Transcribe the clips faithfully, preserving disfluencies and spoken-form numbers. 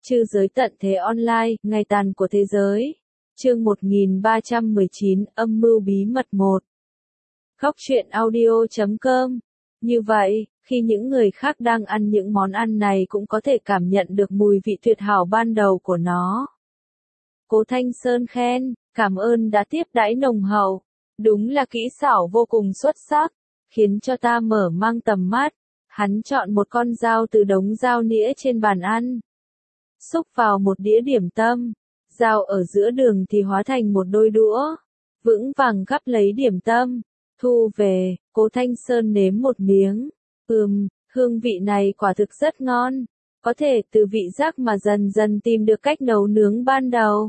Chư giới tận thế online, ngày tàn của thế giới. Chương một nghìn ba trăm mười chín, âm mưu bí mật một. Góc truyện audio chấm com. Như vậy, khi những người khác đang ăn những món ăn này cũng có thể cảm nhận được mùi vị tuyệt hảo ban đầu của nó. Cố Thanh Sơn khen, cảm ơn đã tiếp đãi nồng hậu. Đúng là kỹ xảo vô cùng xuất sắc, khiến cho ta mở mang tầm mắt. Hắn chọn một con dao từ đống dao nĩa trên bàn ăn. Xúc vào một đĩa điểm tâm, dao ở giữa đường thì hóa thành một đôi đũa, vững vàng gắp lấy điểm tâm, thu về. Cố Thanh Sơn nếm một miếng, ừm, hương vị này quả thực rất ngon, có thể từ vị giác mà dần dần tìm được cách nấu nướng ban đầu.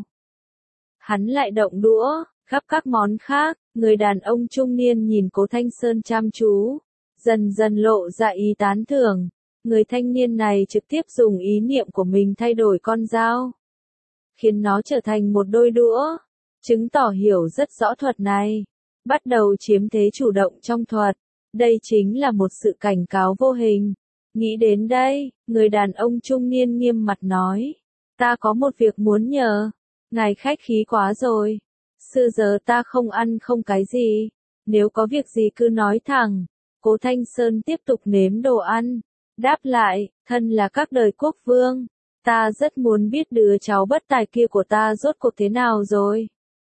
Hắn lại động đũa, gắp các món khác, người đàn ông trung niên nhìn Cố Thanh Sơn chăm chú, dần dần lộ ra ý tán thưởng. Người thanh niên này trực tiếp dùng ý niệm của mình thay đổi con dao, khiến nó trở thành một đôi đũa, chứng tỏ hiểu rất rõ thuật này, bắt đầu chiếm thế chủ động trong thuật. Đây chính là một sự cảnh cáo vô hình. Nghĩ đến đây, người đàn ông trung niên nghiêm mặt nói, ta có một việc muốn nhờ, ngài khách khí quá rồi, xưa giờ ta không ăn không cái gì, nếu có việc gì cứ nói thẳng. Cố Thanh Sơn tiếp tục nếm đồ ăn. Đáp lại, thân là các đời quốc vương, ta rất muốn biết đứa cháu bất tài kia của ta rốt cuộc thế nào rồi.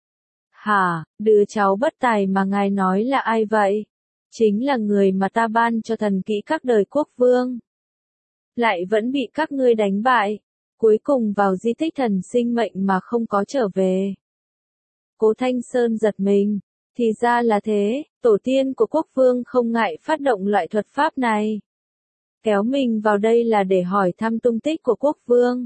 Hả, đứa cháu bất tài mà ngài nói là ai vậy? Chính là người mà ta ban cho thần kỹ các đời quốc vương. Lại vẫn bị các ngươi đánh bại, cuối cùng vào di tích thần sinh mệnh mà không có trở về. Cố Thanh Sơn giật mình, thì ra là thế, tổ tiên của quốc vương không ngại phát động loại thuật pháp này. Kéo mình vào đây là để hỏi thăm tung tích của quốc vương.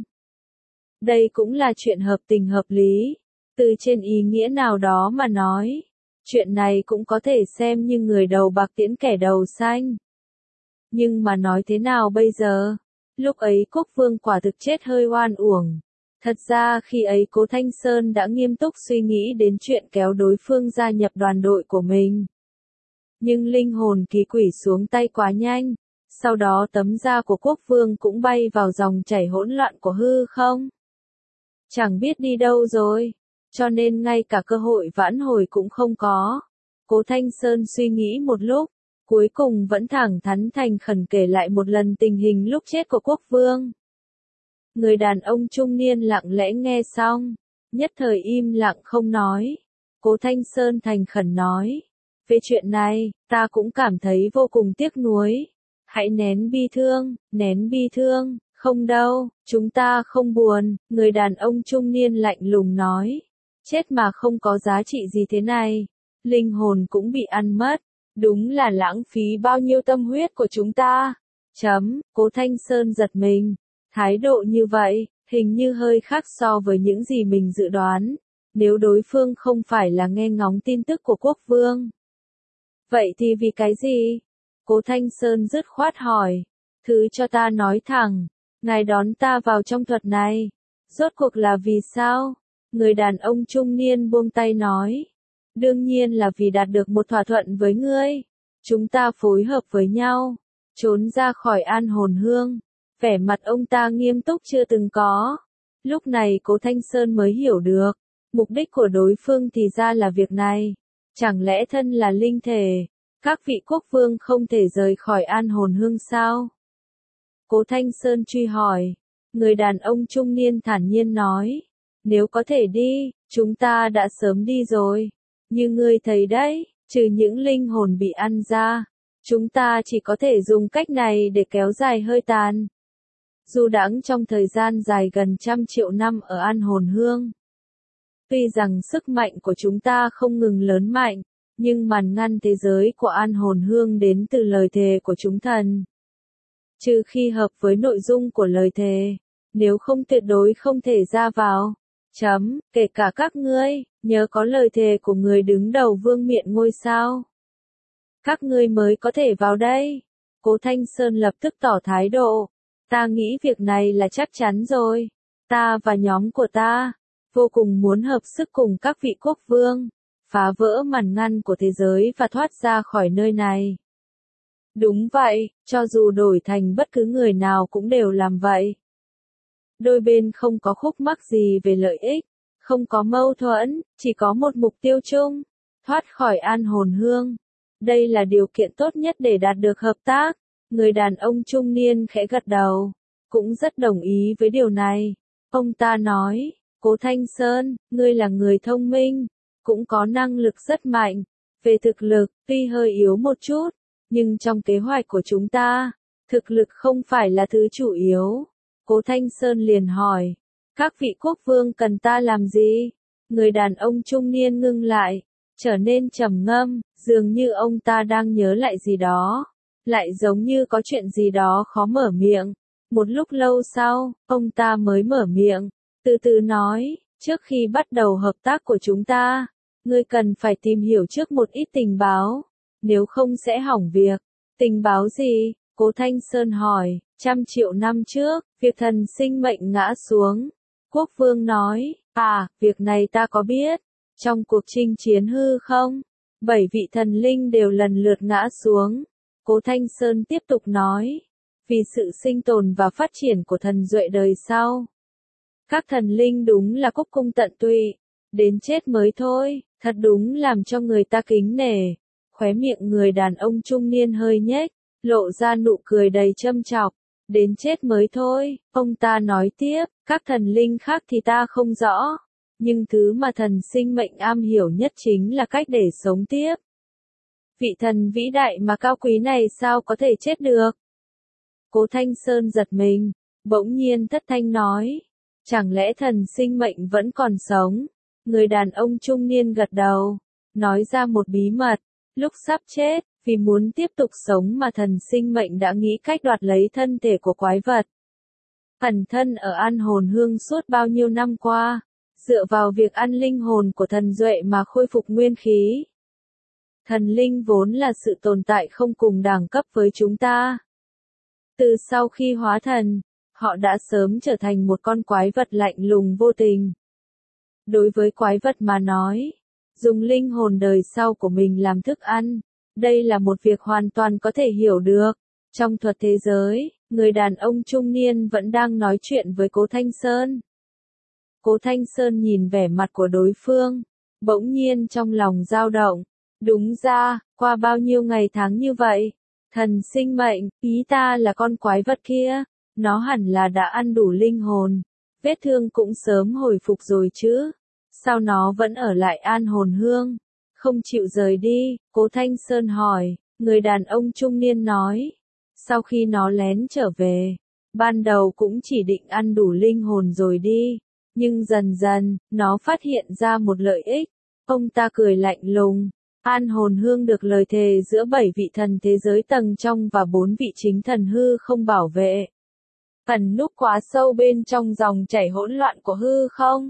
Đây cũng là chuyện hợp tình hợp lý. Từ trên ý nghĩa nào đó mà nói, chuyện này cũng có thể xem như người đầu bạc tiễn kẻ đầu xanh. Nhưng mà nói thế nào bây giờ? Lúc ấy quốc vương quả thực chết hơi oan uổng. Thật ra khi ấy Cố Thanh Sơn đã nghiêm túc suy nghĩ đến chuyện kéo đối phương gia nhập đoàn đội của mình. Nhưng linh hồn kỳ quỷ xuống tay quá nhanh. Sau đó tấm da của quốc vương cũng bay vào dòng chảy hỗn loạn của hư không. Chẳng biết đi đâu rồi, cho nên ngay cả cơ hội vãn hồi cũng không có. Cố Thanh Sơn suy nghĩ một lúc, cuối cùng vẫn thẳng thắn thành khẩn kể lại một lần tình hình lúc chết của quốc vương. Người đàn ông trung niên lặng lẽ nghe xong, nhất thời im lặng không nói. Cố Thanh Sơn thành khẩn nói, về chuyện này, ta cũng cảm thấy vô cùng tiếc nuối. Hãy nén bi thương, nén bi thương, không đâu, chúng ta không buồn, người đàn ông trung niên lạnh lùng nói. Chết mà không có giá trị gì thế này, linh hồn cũng bị ăn mất, đúng là lãng phí bao nhiêu tâm huyết của chúng ta. Chấm, Cố Thanh Sơn giật mình, thái độ như vậy, hình như hơi khác so với những gì mình dự đoán, nếu đối phương không phải là nghe ngóng tin tức của quốc vương. Vậy thì vì cái gì? Cố Thanh Sơn dứt khoát hỏi, thứ cho ta nói thẳng, ngài đón ta vào trong thuật này, rốt cuộc là vì sao? Người đàn ông trung niên buông tay nói, đương nhiên là vì đạt được một thỏa thuận với ngươi, chúng ta phối hợp với nhau, trốn ra khỏi An Hồn Hương. Vẻ mặt ông ta nghiêm túc chưa từng có. Lúc này Cố Thanh Sơn mới hiểu được, mục đích của đối phương thì ra là việc này, chẳng lẽ thân là linh thể. Các vị quốc vương không thể rời khỏi An Hồn Hương sao? Cố Thanh Sơn truy hỏi. Người đàn ông trung niên thản nhiên nói. Nếu có thể đi, chúng ta đã sớm đi rồi. Như ngươi thấy đấy, trừ những linh hồn bị ăn ra, chúng ta chỉ có thể dùng cách này để kéo dài hơi tàn. Du đãng trong thời gian dài gần trăm triệu năm ở An Hồn Hương. Tuy rằng sức mạnh của chúng ta không ngừng lớn mạnh, nhưng màn ngăn thế giới của An Hồn Hương đến từ lời thề của chúng thần. Trừ khi hợp với nội dung của lời thề, nếu không tuyệt đối không thể ra vào. Chấm, kể cả các ngươi, nhớ có lời thề của người đứng đầu vương miện ngôi sao. Các ngươi mới có thể vào đây. Cố Thanh Sơn lập tức tỏ thái độ. Ta nghĩ việc này là chắc chắn rồi. Ta và nhóm của ta, vô cùng muốn hợp sức cùng các vị quốc vương, phá vỡ màn ngăn của thế giới và thoát ra khỏi nơi này. Đúng vậy, cho dù đổi thành bất cứ người nào cũng đều làm vậy. đôi bên không có khúc mắc gì về lợi ích, không có mâu thuẫn, chỉ có một mục tiêu chung, thoát khỏi An Hồn Hương. Đây là điều kiện tốt nhất để đạt được hợp tác. Người đàn ông trung niên khẽ gật đầu, cũng rất đồng ý với điều này. Ông ta nói, Cố Thanh Sơn, ngươi là người thông minh, cũng có năng lực rất mạnh. Về thực lực, tuy hơi yếu một chút, nhưng trong kế hoạch của chúng ta, thực lực không phải là thứ chủ yếu. Cố Thanh Sơn liền hỏi, các vị quốc vương cần ta làm gì? Người đàn ông trung niên ngưng lại, trở nên trầm ngâm, dường như ông ta đang nhớ lại gì đó, lại giống như có chuyện gì đó khó mở miệng. Một lúc lâu sau, ông ta mới mở miệng, từ từ nói, trước khi bắt đầu hợp tác của chúng ta, ngươi cần phải tìm hiểu trước một ít tình báo, nếu không sẽ hỏng việc. Tình báo gì? Cố Thanh Sơn hỏi. Trăm triệu năm trước, việc thần sinh mệnh ngã xuống. Quốc vương nói, à, việc này ta có biết. Trong cuộc chinh chiến hư không, bảy vị thần linh đều lần lượt ngã xuống. Cố Thanh Sơn tiếp tục nói, vì sự sinh tồn và phát triển của thần duệ đời sau. Các thần linh đúng là cúc cung tận tụy, đến chết mới thôi, thật đúng làm cho người ta kính nể. Khóe miệng người đàn ông trung niên hơi nhếch, lộ ra nụ cười đầy châm chọc. Đến chết mới thôi, ông ta nói tiếp, các thần linh khác thì ta không rõ, nhưng thứ mà thần sinh mệnh am hiểu nhất chính là cách để sống tiếp. Vị thần vĩ đại mà cao quý này sao có thể chết được? Cố Thanh Sơn giật mình, bỗng nhiên thất thanh nói, chẳng lẽ thần sinh mệnh vẫn còn sống? Người đàn ông trung niên gật đầu, nói ra một bí mật, lúc sắp chết, vì muốn tiếp tục sống mà thần sinh mệnh đã nghĩ cách đoạt lấy thân thể của quái vật. Ẩn thân ở An Hồn Hương suốt bao nhiêu năm qua, dựa vào việc ăn linh hồn của thần duệ mà khôi phục nguyên khí. Thần linh vốn là sự tồn tại không cùng đẳng cấp với chúng ta. Từ sau khi hóa thần, họ đã sớm trở thành một con quái vật lạnh lùng vô tình. Đối với quái vật mà nói, dùng linh hồn đời sau của mình làm thức ăn, đây là một việc hoàn toàn có thể hiểu được. Trong thuật thế giới, người đàn ông trung niên vẫn đang nói chuyện với Cố Thanh Sơn. Cố Thanh Sơn nhìn vẻ mặt của đối phương, bỗng nhiên trong lòng dao động. Đúng ra, qua bao nhiêu ngày tháng như vậy, thần sinh mệnh, ý ta là con quái vật kia, nó hẳn là đã ăn đủ linh hồn, vết thương cũng sớm hồi phục rồi chứ, sao nó vẫn ở lại An Hồn Hương, không chịu rời đi? Cố Thanh Sơn hỏi. Người đàn ông trung niên nói, sau khi nó lén trở về, ban đầu cũng chỉ định ăn đủ linh hồn rồi đi, nhưng dần dần, nó phát hiện ra một lợi ích. Ông ta cười lạnh lùng. An Hồn Hương được lời thề giữa bảy vị thần thế giới tầng trong và bốn vị chính thần hư không bảo vệ. Ẩn núp quá sâu bên trong dòng chảy hỗn loạn của hư không.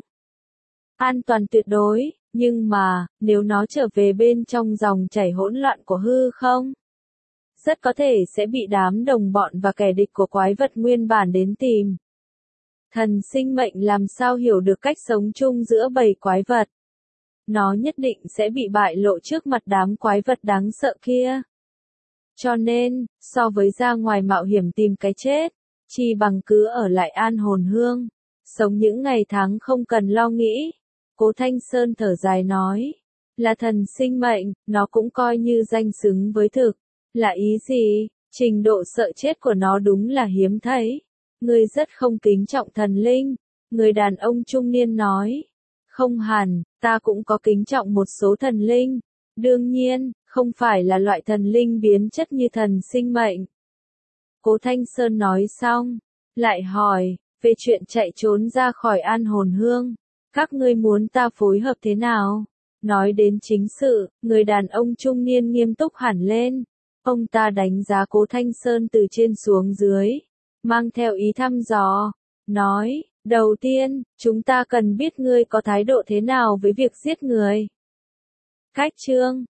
An toàn tuyệt đối, nhưng mà, nếu nó trở về bên trong dòng chảy hỗn loạn của hư không, rất có thể sẽ bị đám đồng bọn và kẻ địch của quái vật nguyên bản đến tìm. Thần sinh mệnh làm sao hiểu được cách sống chung giữa bầy quái vật? Nó nhất định sẽ bị bại lộ trước mặt đám quái vật đáng sợ kia. Cho nên, so với ra ngoài mạo hiểm tìm cái chết, chi bằng cứ ở lại An Hồn Hương, sống những ngày tháng không cần lo nghĩ. Cố Thanh Sơn thở dài nói, là thần sinh mệnh, nó cũng coi như danh xứng với thực. Là ý gì? Trình độ sợ chết của nó đúng là hiếm thấy. Ngươi rất không kính trọng thần linh. Người đàn ông trung niên nói, không hẳn, ta cũng có kính trọng một số thần linh. Đương nhiên, không phải là loại thần linh biến chất như thần sinh mệnh. Cố Thanh Sơn nói xong, lại hỏi, về chuyện chạy trốn ra khỏi An Hồn Hương, các ngươi muốn ta phối hợp thế nào? Nói đến chính sự, người đàn ông trung niên nghiêm túc hẳn lên. Ông ta đánh giá Cố Thanh Sơn từ trên xuống dưới, mang theo ý thăm dò, nói, đầu tiên, chúng ta cần biết ngươi có thái độ thế nào với việc giết người. Cách chương